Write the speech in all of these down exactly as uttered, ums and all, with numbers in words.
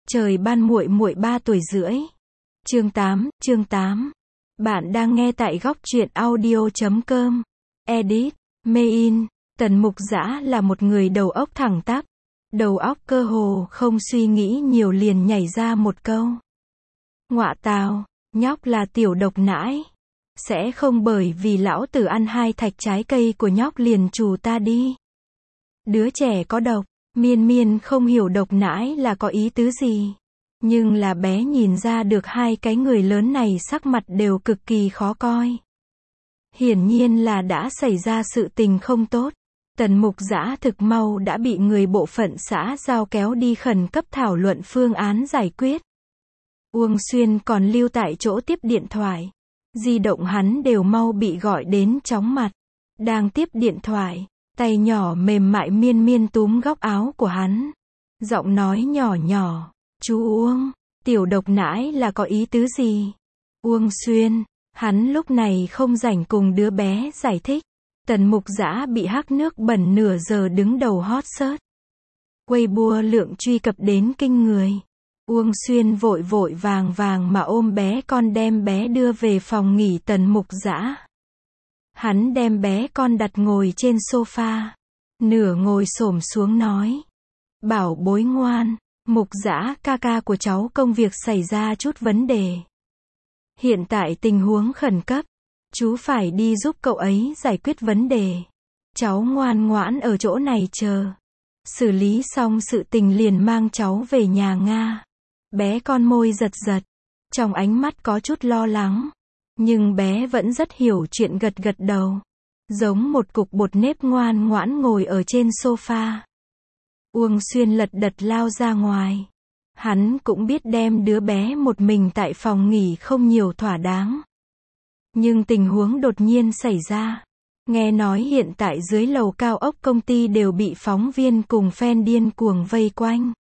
Trời ban muội muội ba tuổi rưỡi. Chương tám, chương tám. Bạn đang nghe tại góc truyện audio chấm com. Edit, Mein, Tần Mục Dã là một người đầu óc thẳng tắp. Đầu óc cơ hồ không suy nghĩ nhiều liền nhảy ra một câu. Ngọa tào, nhóc là tiểu độc nãi. Sẽ không bởi vì lão tử ăn hai thạch trái cây của nhóc liền trù ta đi. Đứa trẻ có độc. Miên Miên không hiểu độc nãi là có ý tứ gì. Nhưng là bé nhìn ra được hai cái người lớn này sắc mặt đều cực kỳ khó coi. Hiển nhiên là đã xảy ra sự tình không tốt. Tần Mục Dã thực mau đã bị người bộ phận xã giao kéo đi khẩn cấp thảo luận phương án giải quyết. Uông Xuyên còn lưu tại chỗ tiếp điện thoại. Di động hắn đều mau bị gọi đến chóng mặt. Đang tiếp điện thoại. Tay nhỏ mềm mại Miên Miên túm góc áo của hắn. Giọng nói nhỏ nhỏ. Chú Uông, tiểu độc nãi là có ý tứ gì? Uông Xuyên, hắn lúc này không rảnh cùng đứa bé giải thích. Tần Mục Dã bị hắc nước bẩn nửa giờ đứng đầu hot search. Weibo lượng truy cập đến kinh người. Uông Xuyên vội vội vàng vàng mà ôm bé con đem bé đưa về phòng nghỉ Tần Mục Dã. Hắn đem bé con đặt ngồi trên sofa. Nửa ngồi xổm xuống nói. Bảo bối ngoan, Mục Dã ca ca của cháu công việc xảy ra chút vấn đề. Hiện tại tình huống khẩn cấp. Chú phải đi giúp cậu ấy giải quyết vấn đề. Cháu ngoan ngoãn ở chỗ này chờ. Xử lý xong sự tình liền mang cháu về nhà Nga. Bé con môi giật giật. Trong ánh mắt có chút lo lắng. Nhưng bé vẫn rất hiểu chuyện gật gật đầu. Giống một cục bột nếp ngoan ngoãn ngồi ở trên sofa. Uông Xuyên lật đật lao ra ngoài. Hắn cũng biết đem đứa bé một mình tại phòng nghỉ không nhiều thỏa đáng. Nhưng tình huống đột nhiên xảy ra. Nghe nói hiện tại dưới lầu cao ốc công ty đều bị phóng viên cùng fan điên cuồng vây quanh.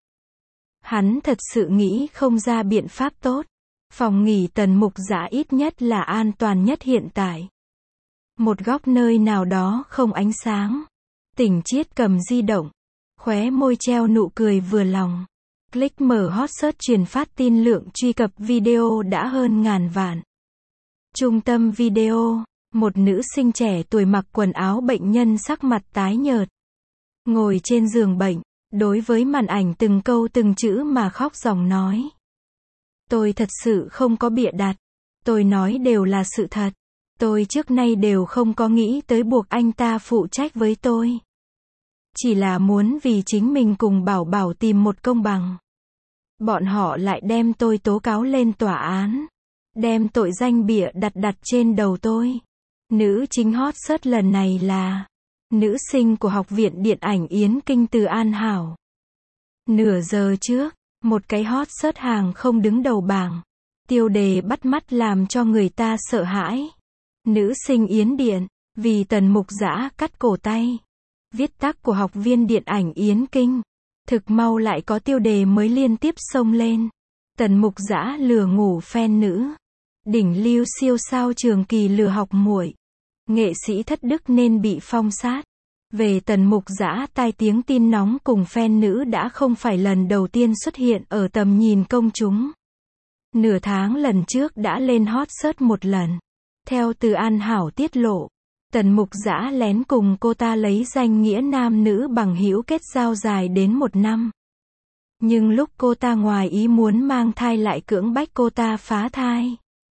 Hắn thật sự nghĩ không ra biện pháp tốt. Phòng nghỉ Tần Mục Dã ít nhất là an toàn nhất hiện tại. Một góc nơi nào đó không ánh sáng. Tỉnh Chiết cầm di động. Khóe môi treo nụ cười vừa lòng. Click mở hot search truyền phát tin lượng truy cập video đã hơn ngàn vạn. Trung tâm video. Một nữ sinh trẻ tuổi mặc quần áo bệnh nhân sắc mặt tái nhợt. Ngồi trên giường bệnh. Đối với màn ảnh từng câu từng chữ mà khóc ròng nói. Tôi thật sự không có bịa đặt. Tôi nói đều là sự thật. Tôi trước nay đều không có nghĩ tới buộc anh ta phụ trách với tôi. Chỉ là muốn vì chính mình cùng Bảo Bảo tìm một công bằng. Bọn họ lại đem tôi tố cáo lên tòa án. Đem tội danh bịa đặt đặt trên đầu tôi. Nữ chính hot search lần này là nữ sinh của Học viện Điện ảnh Yến Kinh Từ An Hảo. Nửa giờ trước, một cái hot search hàng không đứng đầu bảng. Tiêu đề bắt mắt làm cho người ta sợ hãi. Nữ sinh Yến Điện, vì Tần Mục Dã cắt cổ tay. Viết tắt của Học viên Điện ảnh Yến Kinh. Thực mau lại có tiêu đề mới liên tiếp xông lên. Tần Mục Dã lừa ngủ fan nữ. Đỉnh lưu siêu sao Trường Kỳ lừa học muội. Nghệ sĩ thất đức nên bị phong sát. Về Tần Mục Dã tai tiếng tin nóng cùng fan nữ đã không phải lần đầu tiên xuất hiện ở tầm nhìn công chúng. Nửa tháng lần trước đã lên hot search một lần. Theo Từ An Hảo tiết lộ, Tần Mục Dã lén cùng cô ta lấy danh nghĩa nam nữ bằng hữu kết giao dài đến một năm. Nhưng lúc cô ta ngoài ý muốn mang thai lại cưỡng bách cô ta phá thai.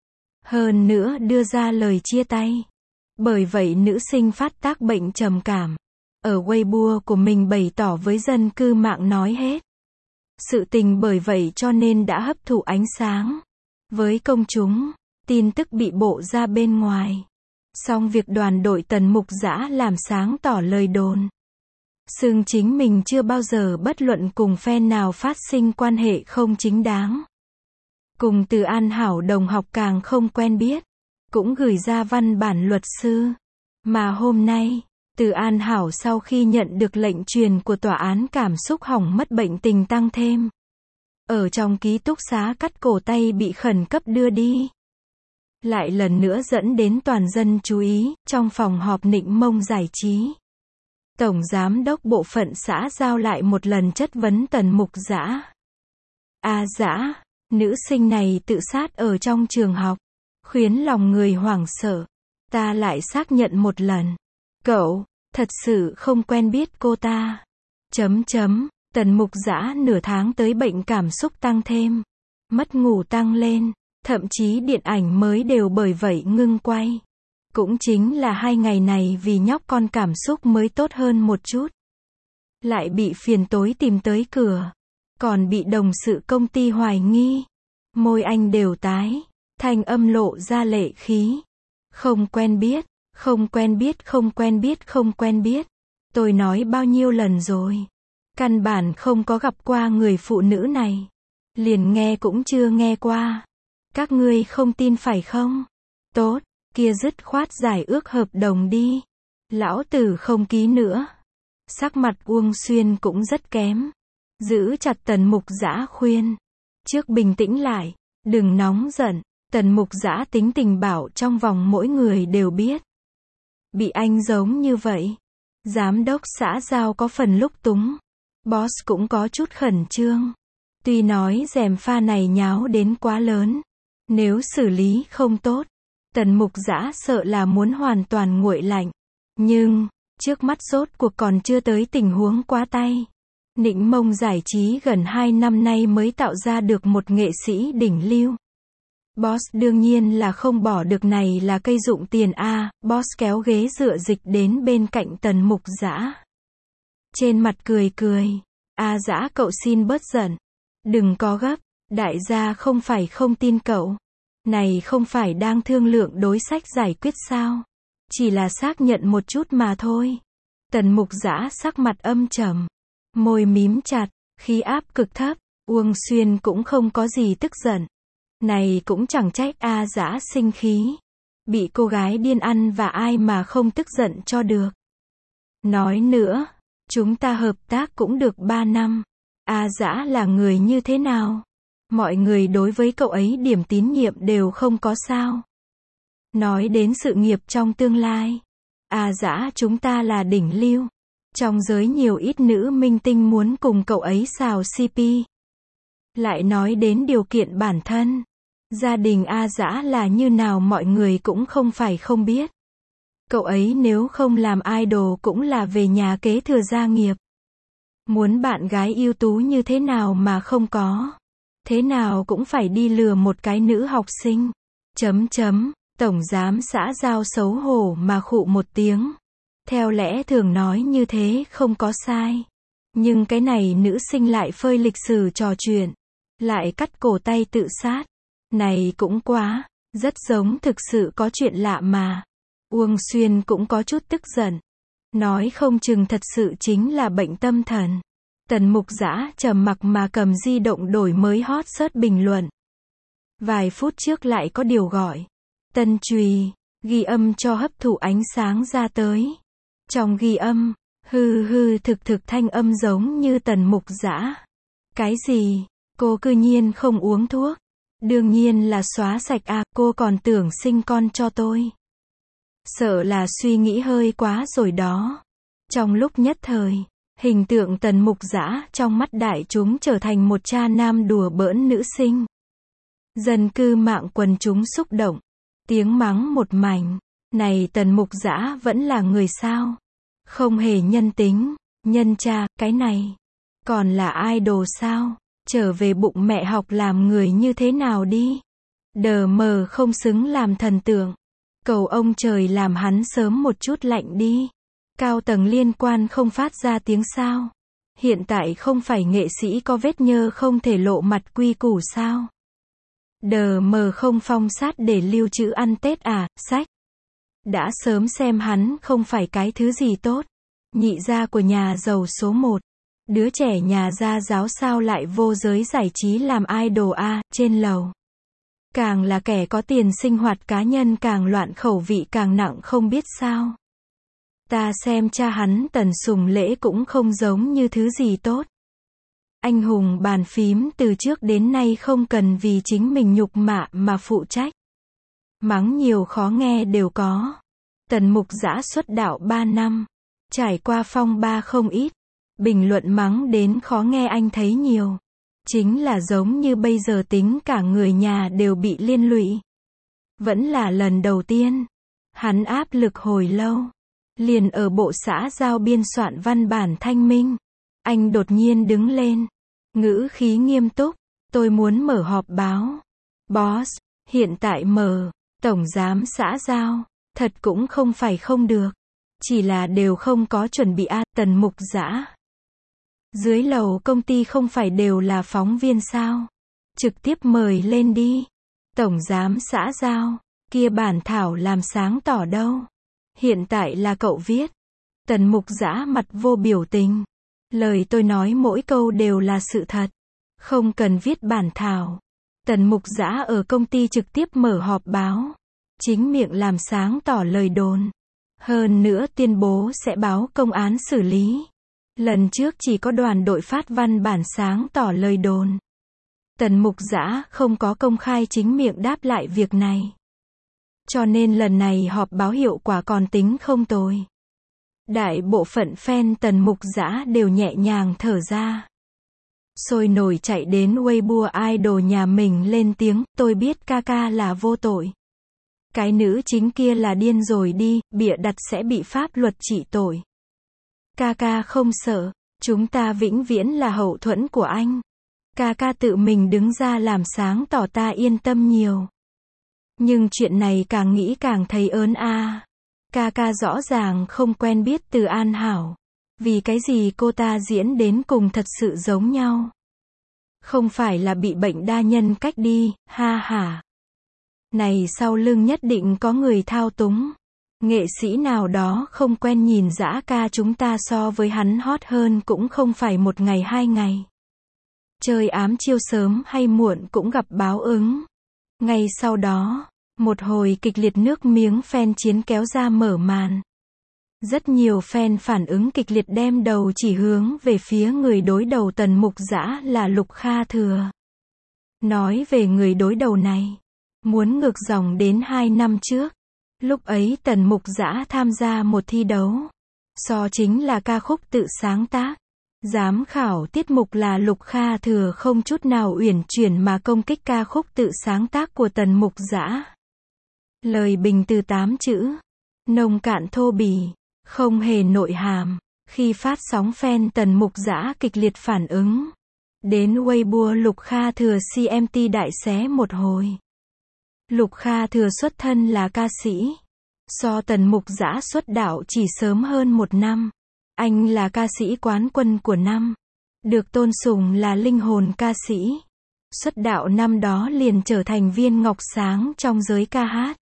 Hơn nữa đưa ra lời chia tay. Bởi vậy nữ sinh phát tác bệnh trầm cảm. Ở Weibo của mình bày tỏ với dân cư mạng nói hết. Sự tình bởi vậy cho nên đã hấp thụ ánh sáng. Với công chúng, tin tức bị bộ ra bên ngoài. Song việc đoàn đội Tần Mục Dã làm sáng tỏ lời đồn. Xưng chính mình chưa bao giờ bất luận cùng fan nào phát sinh quan hệ không chính đáng. Cùng Từ An Hảo đồng học càng không quen biết. Cũng gửi ra văn bản luật sư. Mà hôm nay, Từ An Hảo sau khi nhận được lệnh truyền của tòa án cảm xúc hỏng mất bệnh tình tăng thêm. Ở trong ký túc xá cắt cổ tay bị khẩn cấp đưa đi. Lại lần nữa dẫn đến toàn dân chú ý, trong phòng họp Nịnh Mông giải trí. Tổng giám đốc bộ phận xã giao lại một lần chất vấn Tần Mục Dã. A Dã, nữ sinh này tự sát ở trong trường học, khiến lòng người hoảng sợ. Ta lại xác nhận một lần. Cậu, thật sự không quen biết cô ta. Chấm chấm, Tần Mục Dã nửa tháng tới bệnh cảm xúc tăng thêm. Mất ngủ tăng lên, thậm chí điện ảnh mới đều bởi vậy ngưng quay. Cũng chính là hai ngày này vì nhóc con cảm xúc mới tốt hơn một chút. Lại bị phiền tối tìm tới cửa. Còn bị đồng sự công ty hoài nghi. Môi anh đều tái, thanh âm lộ ra lệ khí. Không quen biết, không quen biết, không quen biết, không quen biết. Tôi nói bao nhiêu lần rồi. Căn bản không có gặp qua người phụ nữ này. Liền nghe cũng chưa nghe qua. Các ngươi không tin phải không? Tốt, kia dứt khoát giải ước hợp đồng đi. Lão tử không ký nữa. Sắc mặt Uông Xuyên cũng rất kém. Giữ chặt Tần Mục Dã khuyên. Trước bình tĩnh lại, đừng nóng giận. Tần Mục Dã tính tình bảo trong vòng mỗi người đều biết. Bị anh giống như vậy. Giám đốc xã giao có phần lúc túng. Boss cũng có chút khẩn trương. Tuy nói gièm pha này nháo đến quá lớn. Nếu xử lý không tốt, Tần Mục Dã sợ là muốn hoàn toàn nguội lạnh. Nhưng, trước mắt rốt cuộc còn chưa tới tình huống quá tay. Nịnh Mông Giải trí gần hai năm nay mới tạo ra được một nghệ sĩ đỉnh lưu. Boss đương nhiên là không bỏ được, này là cây dụng tiền a. Boss kéo ghế dựa dịch đến bên cạnh Tần Mục Dã. Trên mặt cười cười. A Dã, cậu xin bớt giận. Đừng có gấp, đại gia không phải không tin cậu. Này không phải đang thương lượng đối sách giải quyết sao? Chỉ là xác nhận một chút mà thôi. Tần Mục Dã sắc mặt âm trầm, môi mím chặt, khí áp cực thấp. Uông Xuyên cũng không có gì tức giận. Này cũng chẳng trách A Dã sinh khí. Bị cô gái điên ăn và ai mà không tức giận cho được. Nói nữa, chúng ta hợp tác cũng được ba năm. A Dã là người như thế nào? Mọi người đối với cậu ấy điểm tín nhiệm đều không có sao? Nói đến sự nghiệp trong tương lai. A Dã, chúng ta là đỉnh lưu. Trong giới nhiều ít nữ minh tinh muốn cùng cậu ấy xào xê pê. Lại nói đến điều kiện bản thân. Gia đình A Dã là như nào mọi người cũng không phải không biết. Cậu ấy nếu không làm idol cũng là về nhà kế thừa gia nghiệp. Muốn bạn gái ưu tú như thế nào mà không có. Thế nào cũng phải đi lừa một cái nữ học sinh. Chấm chấm, tổng giám xã Giao xấu hổ mà khụ một tiếng. Theo lẽ thường nói như thế không có sai. Nhưng cái này nữ sinh lại phơi lịch sử trò chuyện. Lại cắt cổ tay tự sát. Này cũng quá, rất giống thực sự có chuyện lạ mà. Uông Xuyên cũng có chút tức giận. Nói không chừng thật sự chính là bệnh tâm thần. Tần Mục Dã trầm mặc mà cầm di động đổi mới hot search bình luận. Vài phút trước lại có điều gọi. Tân Trùy, ghi âm cho hấp thụ ánh sáng ra tới. Trong ghi âm, hư hư thực thực thanh âm giống như Tần Mục Dã. Cái gì? Cô cư nhiên không uống thuốc. Đương nhiên là xóa sạch à, cô còn tưởng sinh con cho tôi. Sợ là suy nghĩ hơi quá rồi đó. Trong lúc nhất thời, hình tượng Tần Mục Dã trong mắt đại chúng trở thành một cha nam đùa bỡn nữ sinh. Dân cư mạng quần chúng xúc động. Tiếng mắng một mảnh. Này Tần Mục Dã vẫn là người sao? Không hề nhân tính, nhân cha, cái này. Còn là idol sao? Trở về bụng mẹ học làm người như thế nào đi. Đờ mờ không xứng làm thần tượng. Cầu ông trời làm hắn sớm một chút lạnh đi. Cao tầng liên quan không phát ra tiếng sao. Hiện tại không phải nghệ sĩ có vết nhơ không thể lộ mặt quy củ sao. Đờ mờ không phong sát để lưu trữ ăn Tết à, sách. Đã sớm xem hắn không phải cái thứ gì tốt. Nhị gia của nhà giàu số một. Đứa trẻ nhà gia giáo sao lại vô giới giải trí làm idol a, trên lầu. Càng là kẻ có tiền sinh hoạt cá nhân càng loạn khẩu vị càng nặng không biết sao. Ta xem cha hắn Tần Sùng Lễ cũng không giống như thứ gì tốt. Anh hùng bàn phím từ trước đến nay không cần vì chính mình nhục mạ mà phụ trách. Mắng nhiều khó nghe đều có. Tần Mục Dã xuất đạo ba năm. Trải qua phong ba không ít. Bình luận mắng đến khó nghe anh thấy nhiều. Chính là giống như bây giờ tính cả người nhà đều bị liên lụy. Vẫn là lần đầu tiên. Hắn áp lực hồi lâu. Liền ở bộ xã giao biên soạn văn bản thanh minh. Anh đột nhiên đứng lên. Ngữ khí nghiêm túc. Tôi muốn mở họp báo. Boss, hiện tại mở. Tổng giám xã giao. Thật cũng không phải không được. Chỉ là đều không có chuẩn bị a. Tần Mục Dã. Dưới lầu công ty không phải đều là phóng viên sao? Trực tiếp mời lên đi. Tổng giám xã giao. Kia bản thảo làm sáng tỏ đâu. Hiện tại là cậu viết. Tần Mục Dã mặt vô biểu tình. Lời tôi nói mỗi câu đều là sự thật. Không cần viết bản thảo. Tần Mục Dã ở công ty trực tiếp mở họp báo. Chính miệng làm sáng tỏ lời đồn. Hơn nữa tuyên bố sẽ báo công án xử lý. Lần trước chỉ có đoàn đội phát văn bản sáng tỏ lời đồn. Tần Mục Dã không có công khai chính miệng đáp lại việc này. Cho nên lần này họp báo hiệu quả còn tính không tồi. Đại bộ phận fan Tần Mục Dã đều nhẹ nhàng thở ra. Sôi nổi chạy đến Weibo idol nhà mình lên tiếng, tôi biết ca ca là vô tội. Cái nữ chính kia là điên rồi đi, bịa đặt sẽ bị pháp luật trị tội. Ca ca không sợ, chúng ta vĩnh viễn là hậu thuẫn của anh. Ca ca tự mình đứng ra làm sáng tỏ ta yên tâm nhiều. Nhưng chuyện này càng nghĩ càng thấy ớn a. À. Ca ca rõ ràng không quen biết Từ An Hảo. Vì cái gì cô ta diễn đến cùng thật sự giống nhau. Không phải là bị bệnh đa nhân cách đi, ha ha. Này sau lưng nhất định có người thao túng. Nghệ sĩ nào đó không quen nhìn Dã ca chúng ta so với hắn hot hơn cũng không phải một ngày hai ngày. Chơi ám chiêu sớm hay muộn cũng gặp báo ứng. Ngay sau đó, một hồi kịch liệt nước miếng fan chiến kéo ra mở màn. Rất nhiều fan phản ứng kịch liệt đem đầu chỉ hướng về phía người đối đầu Tần Mục Dã là Lục Kha Thừa. Nói về người đối đầu này, muốn ngược dòng đến hai năm trước. Lúc ấy Tần Mục Dã tham gia một thi đấu. So chính là ca khúc tự sáng tác. Giám khảo tiết mục là Lục Kha Thừa không chút nào uyển chuyển mà công kích ca khúc tự sáng tác của Tần Mục Dã. Lời bình từ tám chữ. Nông cạn thô bỉ. Không hề nội hàm. Khi phát sóng fan Tần Mục Dã kịch liệt phản ứng. Đến Weibo Lục Kha Thừa xê em tê đại xé một hồi. Lục Kha Thừa xuất thân là ca sĩ. So Tần Mục Dã xuất đạo chỉ sớm hơn một năm. Anh là ca sĩ quán quân của năm. Được tôn sùng là linh hồn ca sĩ. Xuất đạo năm đó liền trở thành viên ngọc sáng trong giới ca hát.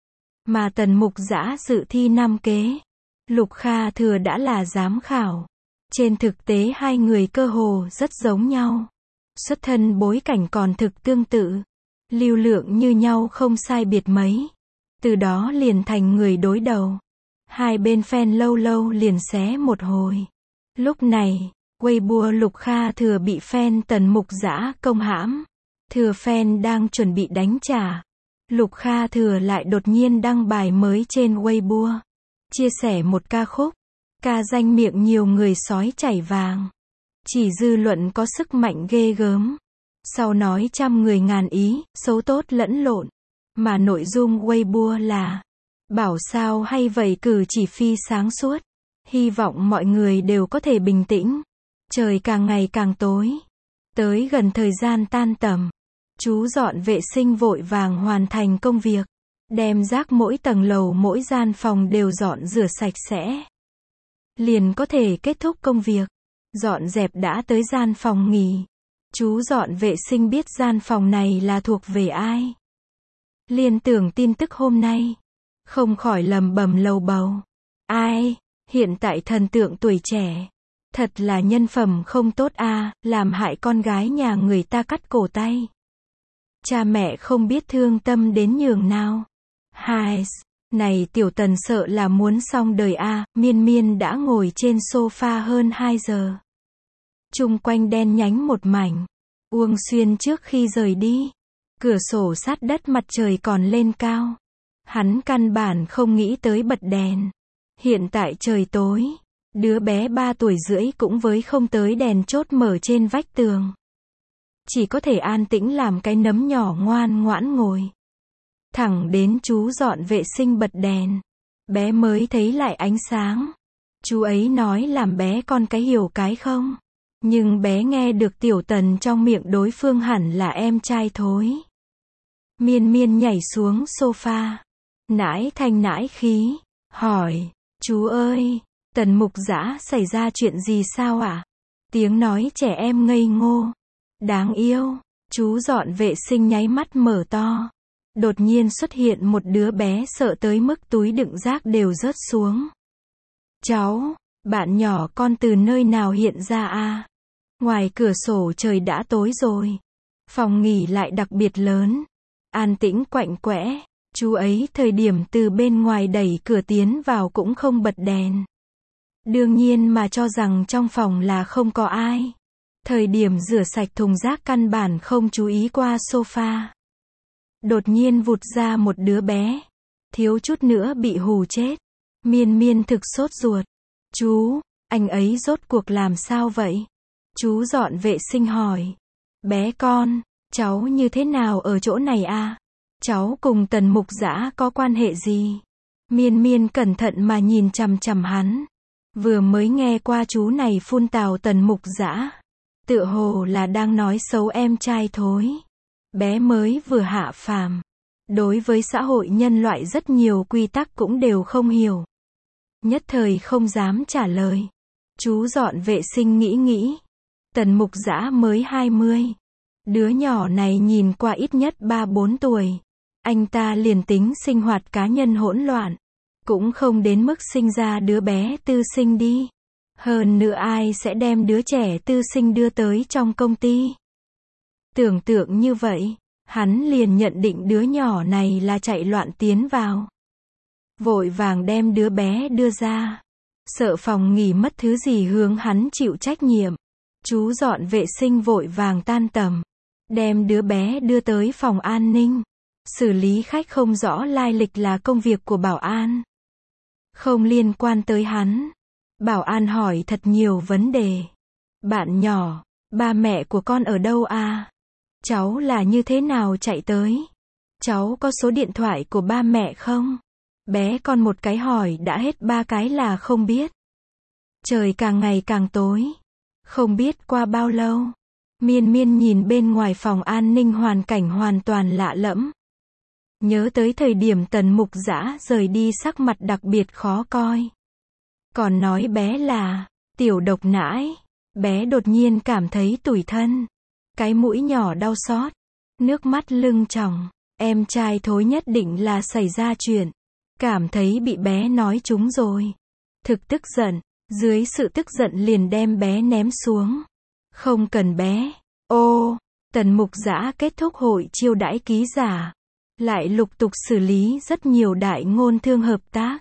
Mà Tần Mục Dã dự thi năm kế. Lục Kha Thừa đã là giám khảo. Trên thực tế hai người cơ hồ rất giống nhau. Xuất thân bối cảnh còn thực tương tự. Lưu lượng như nhau không sai biệt mấy. Từ đó liền thành người đối đầu. Hai bên fan lâu lâu liền xé một hồi. Lúc này, Weibo Lục Kha Thừa bị fan Tần Mục Dã công hãm. Thừa fan đang chuẩn bị đánh trả. Lục Kha Thừa lại đột nhiên đăng bài mới trên Weibo. Chia sẻ một ca khúc. Ca danh miệng nhiều người sói chảy vàng. Chỉ dư luận có sức mạnh ghê gớm. Sau nói trăm người ngàn ý, xấu tốt lẫn lộn. Mà nội dung Weibo là bảo sao hay vậy cử chỉ phi sáng suốt. Hy vọng mọi người đều có thể bình tĩnh. Trời càng ngày càng tối. Tới gần thời gian tan tầm. Chú dọn vệ sinh vội vàng hoàn thành công việc. Đem rác mỗi tầng lầu mỗi gian phòng đều dọn rửa sạch sẽ. Liền có thể kết thúc công việc. Dọn dẹp đã tới gian phòng nghỉ. Chú dọn vệ sinh biết gian phòng này là thuộc về ai. Liên tưởng tin tức hôm nay. Không khỏi lầm bầm lầu bầu. Ai, hiện tại thần tượng tuổi trẻ. Thật là nhân phẩm không tốt a, à, làm hại con gái nhà người ta cắt cổ tay. Cha mẹ không biết thương tâm đến nhường nào. Hai, này tiểu Tần sợ là muốn xong đời a, à, miên miên đã ngồi trên sofa hơn hai giờ. Chung quanh đen nhánh một mảnh. Uông Xuyên trước khi rời đi. Cửa sổ sát đất mặt trời còn lên cao. Hắn căn bản không nghĩ tới bật đèn. Hiện tại trời tối. Đứa bé ba tuổi rưỡi cũng với không tới đèn chốt mở trên vách tường. chỉ có thể an tĩnh làm cái nấm nhỏ ngoan ngoãn ngồi. Thẳng đến chú dọn vệ sinh bật đèn, bé mới thấy lại ánh sáng. Chú ấy nói làm bé con cái hiểu cái không. Nhưng bé nghe được Tiểu Tần trong miệng đối phương hẳn là em trai thối. Miên Miên nhảy xuống sofa, nãi thanh nãi khí, hỏi, chú ơi, Tần Mục Dã xảy ra chuyện gì sao ạ? Tiếng nói trẻ em ngây ngô, đáng yêu, chú dọn vệ sinh nháy mắt mở to. Đột nhiên xuất hiện một đứa bé sợ tới mức túi đựng rác đều rớt xuống. Cháu, bạn nhỏ con từ nơi nào hiện ra a? Ngoài cửa sổ trời đã tối rồi. Phòng nghỉ lại đặc biệt lớn. An tĩnh quạnh quẽ. Chú ấy thời điểm từ bên ngoài đẩy cửa tiến vào cũng không bật đèn. Đương nhiên mà cho rằng trong phòng là không có ai. Thời điểm rửa sạch thùng rác căn bản không chú ý qua sofa. Đột nhiên vụt ra một đứa bé. Thiếu chút nữa bị hù chết. Miên Miên thực sốt ruột. Chú, anh ấy rốt cuộc làm sao vậy? Chú dọn vệ sinh hỏi. Bé con, cháu như thế nào ở chỗ này a? Cháu cùng Tần Mục Dã có quan hệ gì? Miên Miên cẩn thận mà nhìn chằm chằm hắn. Vừa mới nghe qua chú này phun tào Tần Mục Dã. Tựa hồ là đang nói xấu em trai thối. Bé mới vừa hạ phàm. Đối với xã hội nhân loại rất nhiều quy tắc cũng đều không hiểu. Nhất thời không dám trả lời. Chú dọn vệ sinh nghĩ nghĩ. Tần Mục Dã mới hai mươi. Đứa nhỏ này nhìn qua ít nhất ba bốn tuổi. Anh ta liền tính sinh hoạt cá nhân hỗn loạn. Cũng không đến mức sinh ra đứa bé tư sinh đi. Hơn nữa ai sẽ đem đứa trẻ tư sinh đưa tới trong công ty. Tưởng tượng như vậy, hắn liền nhận định đứa nhỏ này là chạy loạn tiến vào. Vội vàng đem đứa bé đưa ra. Sợ phòng nghỉ mất thứ gì hướng hắn chịu trách nhiệm. Chú dọn vệ sinh vội vàng tan tầm. Đem đứa bé đưa tới phòng an ninh. Xử lý khách không rõ lai lịch là công việc của bảo an. Không liên quan tới hắn. Bảo an hỏi thật nhiều vấn đề. Bạn nhỏ, ba mẹ của con ở đâu a? Cháu là như thế nào chạy tới? Cháu có số điện thoại của ba mẹ không? Bé con một cái hỏi đã hết ba cái là không biết. Trời càng ngày càng tối. Không biết qua bao lâu. Miên Miên nhìn bên ngoài phòng an ninh hoàn cảnh hoàn toàn lạ lẫm. Nhớ tới thời điểm Tần Mục Dã rời đi sắc mặt đặc biệt khó coi. Còn nói bé là tiểu độc nãi. Bé đột nhiên cảm thấy tủi thân. Cái mũi nhỏ đau xót. Nước mắt lưng tròng. Em trai thối nhất định là xảy ra chuyện. Cảm thấy bị bé nói trúng rồi. Thực tức giận. Dưới sự tức giận liền đem bé ném xuống. Không cần bé. Ô, Tần Mục Dã kết thúc hội chiêu đãi ký giả. Lại lục tục xử lý rất nhiều đại ngôn thương hợp tác.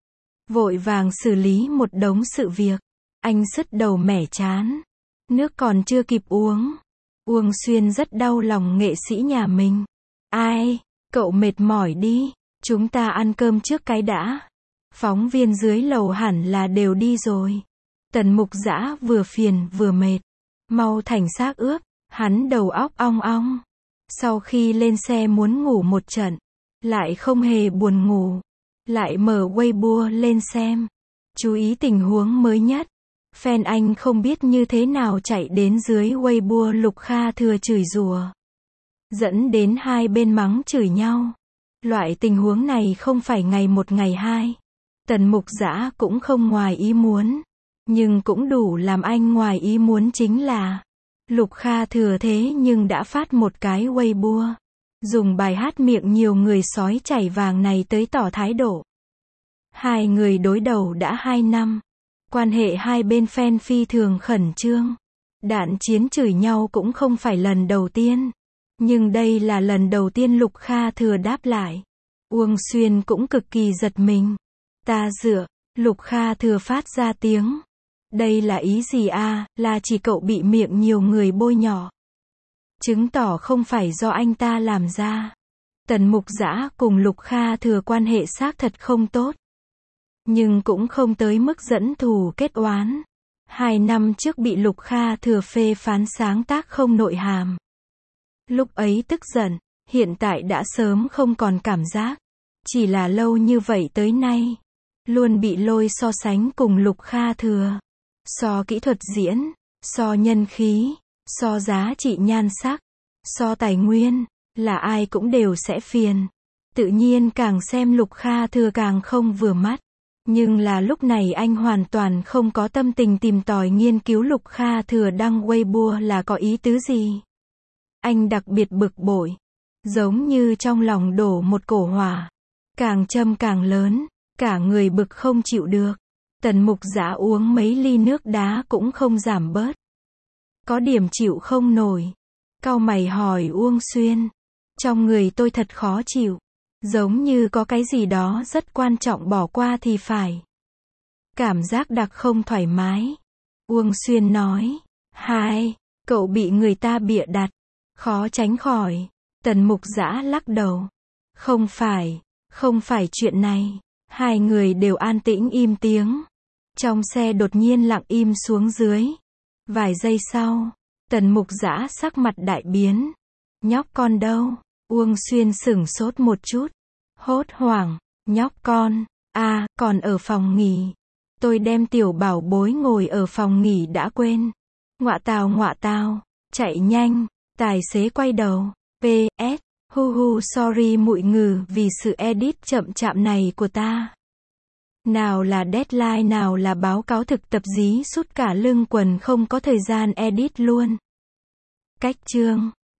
Vội vàng xử lý một đống sự việc. Anh sứt đầu mẻ chán. Nước còn chưa kịp uống. Uông Xuyên rất đau lòng nghệ sĩ nhà mình. Ai, cậu mệt mỏi đi. Chúng ta ăn cơm trước cái đã. Phóng viên dưới lầu hẳn là đều đi rồi. Tần Mục Dã vừa phiền vừa mệt. Mau thành xác ướp. Hắn đầu óc ong ong. Sau khi lên xe muốn ngủ một trận. Lại không hề buồn ngủ. Lại mở Weibo lên xem. Chú ý tình huống mới nhất. Fan anh không biết như thế nào chạy đến dưới Weibo Lục Kha Thừa chửi rủa. Dẫn đến hai bên mắng chửi nhau. Loại tình huống này không phải ngày một ngày hai. Tần Mục Dã cũng không ngoài ý muốn. Nhưng cũng đủ làm anh ngoài ý muốn chính là Lục Kha Thừa thế nhưng đã phát một cái Weibo. Dùng bài hát miệng nhiều người sói chảy vàng này tới tỏ thái độ. Hai người đối đầu đã hai năm. Quan hệ hai bên fan phi thường khẩn trương. Đạn chiến chửi nhau cũng không phải lần đầu tiên. Nhưng đây là lần đầu tiên Lục Kha Thừa đáp lại. Uông Xuyên cũng cực kỳ giật mình. Ta dựa, Lục Kha Thừa phát ra tiếng. Đây là ý gì a? Là chỉ cậu bị miệng nhiều người bôi nhọ. Chứng tỏ không phải do anh ta làm ra. Tần Mục Dã cùng Lục Kha Thừa quan hệ xác thật không tốt. Nhưng cũng không tới mức dẫn thù kết oán. Hai năm trước bị Lục Kha Thừa phê phán sáng tác không nội hàm. Lúc ấy tức giận, hiện tại đã sớm không còn cảm giác. Chỉ là lâu như vậy tới nay, luôn bị lôi so sánh cùng Lục Kha Thừa. So kỹ thuật diễn, so nhân khí, so giá trị nhan sắc, so tài nguyên, là ai cũng đều sẽ phiền. Tự nhiên càng xem Lục Kha Thừa càng không vừa mắt. Nhưng là lúc này anh hoàn toàn không có tâm tình tìm tòi nghiên cứu Lục Kha Thừa đăng Weibo là có ý tứ gì. Anh đặc biệt bực bội. Giống như trong lòng đổ một cổ hỏa. Càng châm càng lớn, cả người bực không chịu được. Tần Mục Dã uống mấy ly nước đá cũng không giảm bớt. Có điểm chịu không nổi. Cau mày hỏi Uông Xuyên. Trong người tôi thật khó chịu. Giống như có cái gì đó rất quan trọng bỏ qua thì phải. Cảm giác đặc không thoải mái. Uông Xuyên nói. Hai, cậu bị người ta bịa đặt. Khó tránh khỏi. Tần Mục Dã lắc đầu. Không phải, không phải chuyện này. Hai người đều an tĩnh im tiếng. Trong xe đột nhiên lặng im xuống dưới. Vài giây sau, Tần Mục Dã sắc mặt đại biến. Nhóc con đâu? Uông Xuyên sửng sốt một chút. Hốt hoảng, nhóc con, à, còn ở phòng nghỉ. Tôi đem tiểu bảo bối ngồi ở phòng nghỉ đã quên. Ngọa tào ngọa tào, chạy nhanh, tài xế quay đầu. pê ét, hu hu sorry mụi ngừ vì sự edit chậm chạp này của ta. Nào là deadline nào là báo cáo thực tập dí sút cả lưng quần không có thời gian edit luôn. Cách chương